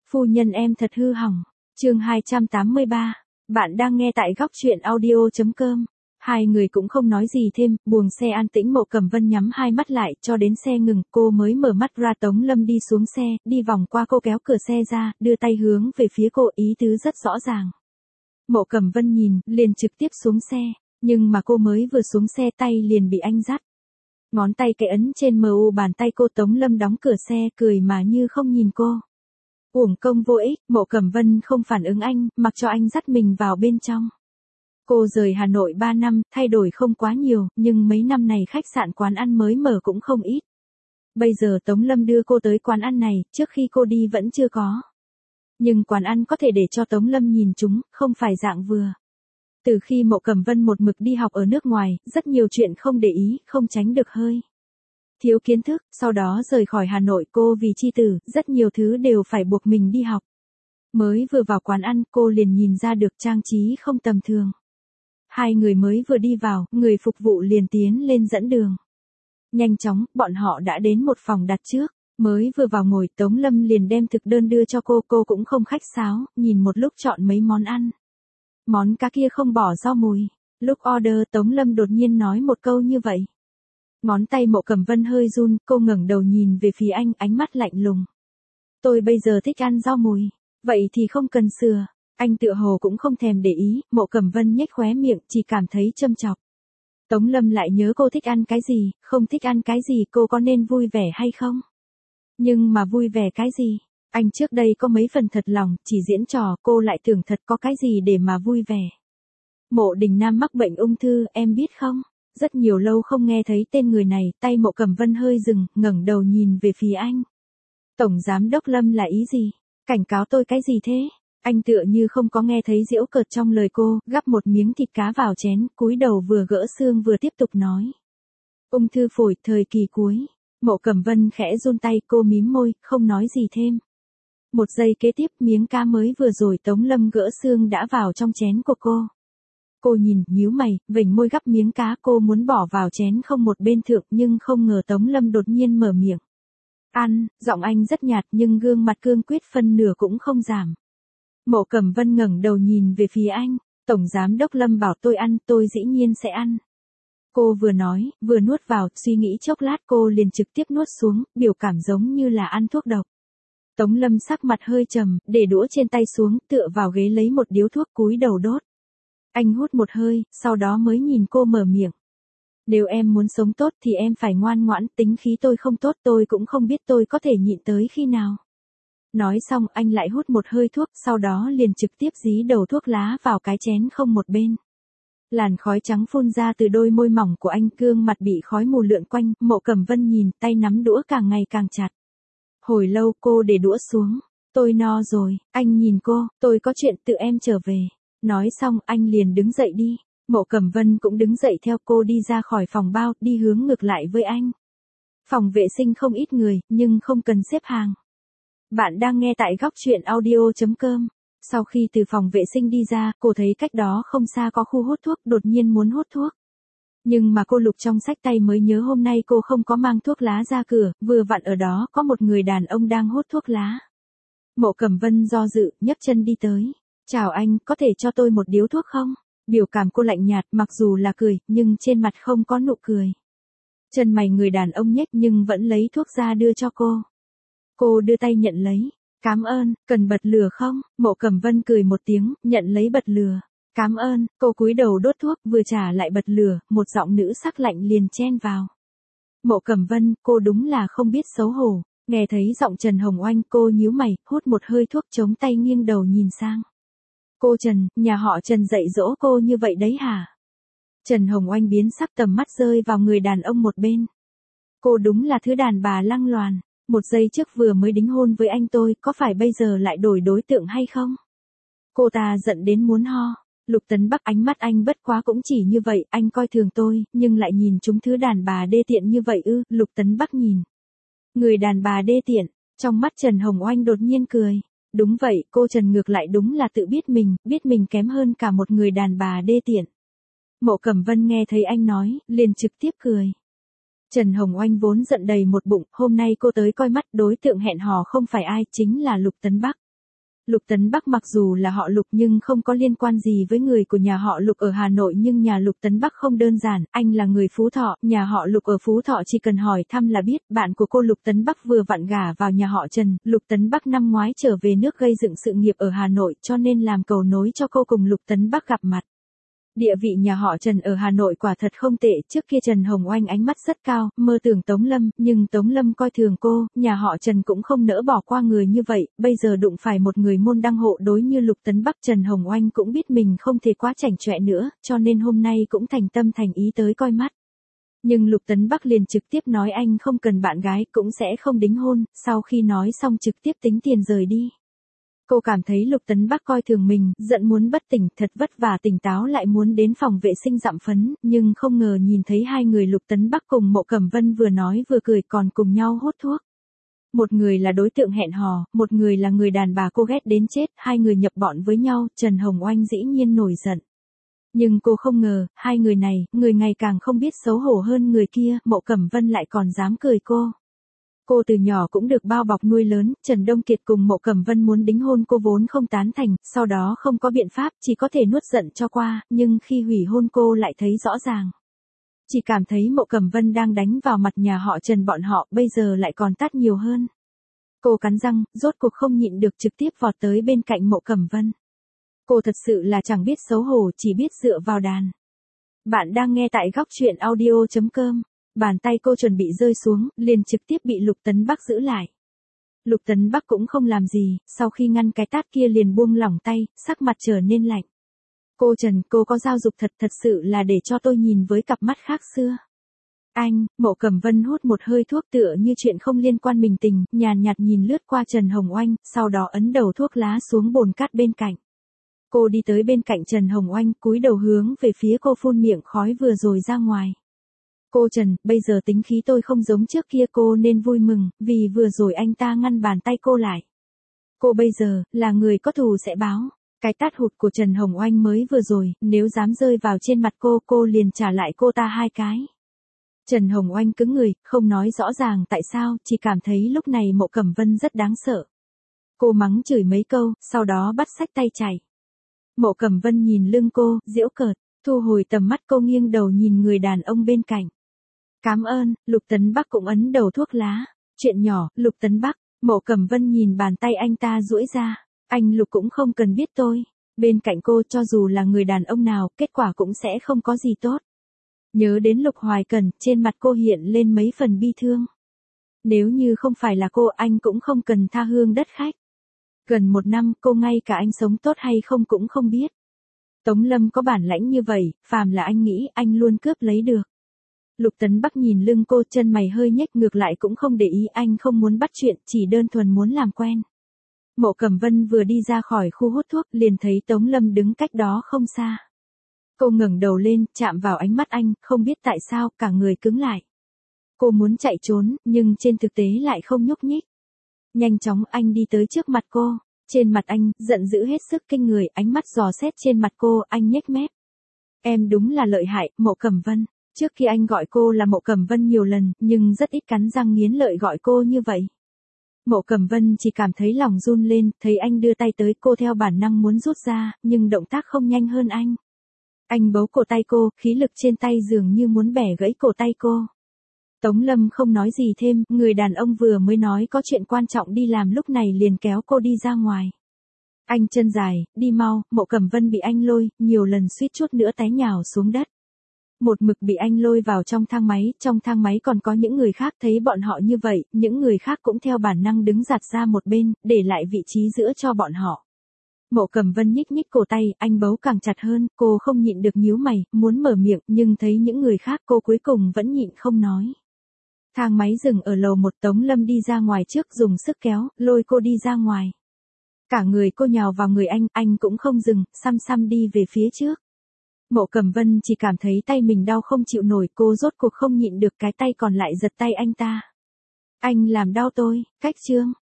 Phu nhân em thật hư hỏng. Chương 283. Bạn đang nghe tại góc truyện audio.com. Hai người cũng không nói gì thêm, buồng xe an tĩnh. Mộ Cẩm Vân nhắm hai mắt lại, cho đến xe ngừng, cô mới mở mắt ra. Tống Lâm đi xuống xe, đi vòng qua cô, kéo cửa xe ra, đưa tay hướng về phía cô, ý tứ rất rõ ràng. Mộ Cẩm Vân nhìn, liền trực tiếp xuống xe, nhưng mà cô mới vừa xuống xe tay liền bị anh dắt. Ngón tay cái ấn trên mu bàn tay cô. Tống Lâm đóng cửa xe, cười mà như không nhìn cô. Uổng công vô ích. Mộ Cẩm Vân không phản ứng anh, mặc cho anh dắt mình vào bên trong. Cô rời Hà Nội 3 năm, thay đổi không quá nhiều, nhưng mấy năm này khách sạn quán ăn mới mở cũng không ít. Bây giờ Tống Lâm đưa cô tới quán ăn này, trước khi cô đi vẫn chưa có. Nhưng quán ăn có thể để cho Tống Lâm nhìn chúng, không phải dạng vừa. Từ khi Mộ Cẩm Vân một mực đi học ở nước ngoài, rất nhiều chuyện không để ý, không tránh được hơi thiếu kiến thức. Sau đó rời khỏi Hà Nội, cô vì chi tử, rất nhiều thứ đều phải buộc mình đi học. Mới vừa vào quán ăn, cô liền nhìn ra được trang trí không tầm thường. Hai người mới vừa đi vào, người phục vụ liền tiến lên dẫn đường. Nhanh chóng, bọn họ đã đến một phòng đặt trước. Mới vừa vào ngồi, Tống Lâm liền đem thực đơn đưa cho cô cũng không khách sáo, nhìn một lúc chọn mấy món ăn. Món cá kia không bỏ rau mùi. Lúc order, Tống Lâm đột nhiên nói một câu như vậy. Ngón tay Mộ Cẩm Vân hơi run, cô ngẩng đầu nhìn về phía anh, ánh mắt lạnh lùng. Tôi bây giờ thích ăn rau mùi, vậy thì không cần sửa. Anh tựa hồ cũng không thèm để ý. Mộ Cẩm Vân nhếch khóe miệng, chỉ cảm thấy châm chọc. Tống Lâm lại nhớ cô thích ăn cái gì, không thích ăn cái gì, cô có nên vui vẻ hay không? Nhưng mà vui vẻ cái gì? Anh trước đây có mấy phần thật lòng, chỉ diễn trò, cô lại tưởng thật có cái gì để mà vui vẻ. Mộ Đình Nam mắc bệnh ung thư, em biết không? Rất nhiều lâu không nghe thấy tên người này, tay Mộ Cẩm Vân hơi dừng, ngẩng đầu nhìn về phía anh. Tổng giám đốc Lâm là ý gì? Cảnh cáo tôi cái gì thế? Anh tựa như không có nghe thấy giễu cợt trong lời cô, gắp một miếng thịt cá vào chén, cúi đầu vừa gỡ xương vừa tiếp tục nói. Ung thư phổi, thời kỳ cuối. Mộ Cẩm Vân khẽ run tay, cô mím môi, không nói gì thêm. Một giây kế tiếp, miếng cá mới vừa rồi Tống Lâm gỡ xương đã vào trong chén của cô. Cô nhìn, nhíu mày, vểnh môi gắp miếng cá, cô muốn bỏ vào chén không một bên thượng, nhưng không ngờ Tống Lâm đột nhiên mở miệng. Ăn, giọng anh rất nhạt nhưng gương mặt cương quyết phân nửa cũng không giảm. Mộ Cẩm Vân ngẩng đầu nhìn về phía anh, Tổng giám đốc Lâm bảo tôi ăn, tôi dĩ nhiên sẽ ăn. Cô vừa nói, vừa nuốt vào, suy nghĩ chốc lát cô liền trực tiếp nuốt xuống, biểu cảm giống như là ăn thuốc độc. Tống Lâm sắc mặt hơi trầm, để đũa trên tay xuống, tựa vào ghế lấy một điếu thuốc, cúi đầu đốt. Anh hút một hơi, sau đó mới nhìn cô mở miệng. Nếu em muốn sống tốt thì em phải ngoan ngoãn, tính khí tôi không tốt, tôi cũng không biết tôi có thể nhịn tới khi nào. Nói xong anh lại hút một hơi thuốc, sau đó liền trực tiếp dí đầu thuốc lá vào cái chén không một bên. Làn khói trắng phun ra từ đôi môi mỏng của anh, gương mặt bị khói mù lượn quanh. Mộ Cẩm Vân nhìn, tay nắm đũa càng ngày càng chặt. Hồi lâu cô để đũa xuống. Tôi no rồi. Anh nhìn cô, tôi có chuyện tự em trở về. Nói xong anh liền đứng dậy đi. Mộ Cẩm Vân cũng đứng dậy theo cô đi ra khỏi phòng bao, đi hướng ngược lại với anh. Phòng vệ sinh không ít người, nhưng không cần xếp hàng. Bạn đang nghe tại góc truyện audio.com. Sau khi từ phòng vệ sinh đi ra, cô thấy cách đó không xa có khu hút thuốc, đột nhiên muốn hút thuốc. Nhưng mà cô lục trong xách tay mới nhớ hôm nay cô không có mang thuốc lá ra cửa, vừa vặn ở đó có một người đàn ông đang hút thuốc lá. Mộ Cẩm Vân do dự, nhấc chân đi tới. Chào anh, có thể cho tôi một điếu thuốc không? Biểu cảm cô lạnh nhạt, mặc dù là cười, nhưng trên mặt không có nụ cười. Chân mày người đàn ông nhếch nhưng vẫn lấy thuốc ra đưa cho cô. Cô đưa tay nhận lấy. Cảm ơn, cần bật lửa không? Mộ Cẩm Vân cười một tiếng, nhận lấy bật lửa. Cảm ơn, cô cúi đầu đốt thuốc, vừa trả lại bật lửa, một giọng nữ sắc lạnh liền chen vào. Mộ Cẩm Vân, cô đúng là không biết xấu hổ. Nghe thấy giọng Trần Hồng Oanh, cô nhíu mày, hút một hơi thuốc, chống tay nghiêng đầu nhìn sang. Cô Trần, nhà họ Trần dạy dỗ cô như vậy đấy hả? Trần Hồng Oanh biến sắc, tầm mắt rơi vào người đàn ông một bên. Cô đúng là thứ đàn bà lăng loàn. Một giây trước vừa mới đính hôn với anh tôi, có phải bây giờ lại đổi đối tượng hay không? Cô ta giận đến muốn ho. Lục Tấn Bắc, ánh mắt anh bất quá cũng chỉ như vậy, anh coi thường tôi, nhưng lại nhìn chúng thứ đàn bà đê tiện như vậy ư? Lục Tấn Bắc nhìn. Người đàn bà đê tiện, trong mắt Trần Hồng Oanh đột nhiên cười. Đúng vậy, cô Trần ngược lại đúng là tự biết mình kém hơn cả một người đàn bà đê tiện. Mộ Cẩm Vân nghe thấy anh nói, liền trực tiếp cười. Trần Hồng Oanh vốn giận đầy một bụng, hôm nay cô tới coi mắt, đối tượng hẹn hò không phải ai, chính là Lục Tấn Bắc. Lục Tấn Bắc mặc dù là họ Lục nhưng không có liên quan gì với người của nhà họ Lục ở Hà Nội, nhưng nhà Lục Tấn Bắc không đơn giản, anh là người Phú Thọ, nhà họ Lục ở Phú Thọ chỉ cần hỏi thăm là biết, bạn của cô Lục Tấn Bắc vừa vặn gả vào nhà họ Trần, Lục Tấn Bắc năm ngoái trở về nước gây dựng sự nghiệp ở Hà Nội cho nên làm cầu nối cho cô cùng Lục Tấn Bắc gặp mặt. Địa vị nhà họ Trần ở Hà Nội quả thật không tệ, trước kia Trần Hồng Oanh ánh mắt rất cao, mơ tưởng Tống Lâm, nhưng Tống Lâm coi thường cô, nhà họ Trần cũng không nỡ bỏ qua người như vậy, bây giờ đụng phải một người môn đăng hộ đối như Lục Tấn Bắc, Trần Hồng Oanh cũng biết mình không thể quá chảnh chọe nữa, cho nên hôm nay cũng thành tâm thành ý tới coi mắt. Nhưng Lục Tấn Bắc liền trực tiếp nói anh không cần bạn gái, cũng sẽ không đính hôn, sau khi nói xong trực tiếp tính tiền rời đi. Cô cảm thấy Lục Tấn Bắc coi thường mình, giận muốn bất tỉnh, thật vất vả tỉnh táo lại muốn đến phòng vệ sinh dặm phấn, nhưng không ngờ nhìn thấy hai người Lục Tấn Bắc cùng Mộ Cẩm Vân vừa nói vừa cười còn cùng nhau hút thuốc. Một người là đối tượng hẹn hò, một người là người đàn bà cô ghét đến chết, hai người nhập bọn với nhau, Trần Hồng Oanh dĩ nhiên nổi giận. Nhưng cô không ngờ, hai người này, người ngày càng không biết xấu hổ hơn người kia, Mộ Cẩm Vân lại còn dám cười cô. Cô từ nhỏ cũng được bao bọc nuôi lớn, Trần Đông Kiệt cùng Mộ Cẩm Vân muốn đính hôn cô vốn không tán thành, sau đó không có biện pháp, chỉ có thể nuốt giận cho qua, nhưng khi hủy hôn cô lại thấy rõ ràng. Chỉ cảm thấy Mộ Cẩm Vân đang đánh vào mặt nhà họ Trần bọn họ, bây giờ lại còn tát nhiều hơn. Cô cắn răng, rốt cuộc không nhịn được trực tiếp vọt tới bên cạnh Mộ Cẩm Vân. Cô thật sự là chẳng biết xấu hổ, chỉ biết dựa vào đàn. Bạn đang nghe tại góc truyện audio.com. Bàn tay cô chuẩn bị rơi xuống, liền trực tiếp bị Lục Tấn Bắc giữ lại. Lục Tấn Bắc cũng không làm gì, sau khi ngăn cái tát kia liền buông lỏng tay, sắc mặt trở nên lạnh. Cô Trần, cô có giao dục thật sự là để cho tôi nhìn với cặp mắt khác xưa. Anh, Mộ Cẩm Vân hút một hơi thuốc tựa như chuyện không liên quan bình tình, nhàn nhạt nhìn lướt qua Trần Hồng Oanh, sau đó ấn đầu thuốc lá xuống bồn cát bên cạnh. Cô đi tới bên cạnh Trần Hồng Oanh, cúi đầu hướng về phía cô phun miệng khói vừa rồi ra ngoài. Cô Trần, bây giờ tính khí tôi không giống trước kia, cô nên vui mừng, vì vừa rồi anh ta ngăn bàn tay cô lại. Cô bây giờ, là người có thù sẽ báo. Cái tát hụt của Trần Hồng Oanh mới vừa rồi, nếu dám rơi vào trên mặt cô liền trả lại cô ta hai cái. Trần Hồng Oanh cứng người, không nói rõ ràng tại sao, chỉ cảm thấy lúc này Mộ Cẩm Vân rất đáng sợ. Cô mắng chửi mấy câu, sau đó bắt xách tay chạy. Mộ Cẩm Vân nhìn lưng cô, giễu cợt, thu hồi tầm mắt, cô nghiêng đầu nhìn người đàn ông bên cạnh. Cảm ơn, Lục Tấn Bắc cũng ấn đầu thuốc lá. Chuyện nhỏ, Lục Tấn Bắc, Mộ Cẩm Vân nhìn bàn tay anh ta duỗi ra. Anh Lục cũng không cần biết tôi. Bên cạnh cô cho dù là người đàn ông nào, kết quả cũng sẽ không có gì tốt. Nhớ đến Lục Hoài Cần, trên mặt cô hiện lên mấy phần bi thương. Nếu như không phải là cô, anh cũng không cần tha hương đất khách. Gần một năm, cô ngay cả anh sống tốt hay không cũng không biết. Tống Lâm có bản lãnh như vậy, phàm là anh nghĩ, anh luôn cướp lấy được. Lục Tấn Bắc nhìn lưng cô, chân mày hơi nhếch, ngược lại cũng không để ý, anh không muốn bắt chuyện, chỉ đơn thuần muốn làm quen. Mộ Cẩm Vân vừa đi ra khỏi khu hút thuốc, liền thấy Tống Lâm đứng cách đó không xa. Cô ngẩng đầu lên, chạm vào ánh mắt anh, không biết tại sao, cả người cứng lại. Cô muốn chạy trốn, nhưng trên thực tế lại không nhúc nhích. Nhanh chóng anh đi tới trước mặt cô, trên mặt anh, giận dữ hết sức kinh người, ánh mắt dò xét trên mặt cô, anh nhếch mép. Em đúng là lợi hại, Mộ Cẩm Vân. Trước khi anh gọi cô là Mộ Cẩm Vân nhiều lần, nhưng rất ít cắn răng nghiến lợi gọi cô như vậy. Mộ Cẩm Vân chỉ cảm thấy lòng run lên, thấy anh đưa tay tới, cô theo bản năng muốn rút ra, nhưng động tác không nhanh hơn anh. Anh bấu cổ tay cô, khí lực trên tay dường như muốn bẻ gãy cổ tay cô. Tống Lâm không nói gì thêm, người đàn ông vừa mới nói có chuyện quan trọng đi làm lúc này liền kéo cô đi ra ngoài. Anh chân dài, đi mau, Mộ Cẩm Vân bị anh lôi, nhiều lần suýt chút nữa té nhào xuống đất. Một mực bị anh lôi vào trong thang máy còn có những người khác, thấy bọn họ như vậy, những người khác cũng theo bản năng đứng giạt ra một bên, để lại vị trí giữa cho bọn họ. Mộ Cẩm Vân nhích nhích cổ tay, anh bấu càng chặt hơn, cô không nhịn được nhíu mày, muốn mở miệng, nhưng thấy những người khác cô cuối cùng vẫn nhịn không nói. Thang máy dừng ở lầu 1, Tống Lâm đi ra ngoài trước dùng sức kéo, lôi cô đi ra ngoài. Cả người cô nhào vào người anh cũng không dừng, xăm đi về phía trước. Mộ Cẩm Vân chỉ cảm thấy tay mình đau không chịu nổi, cô rốt cuộc không nhịn được, cái tay còn lại giật tay anh ta. Anh làm đau tôi, cách chương.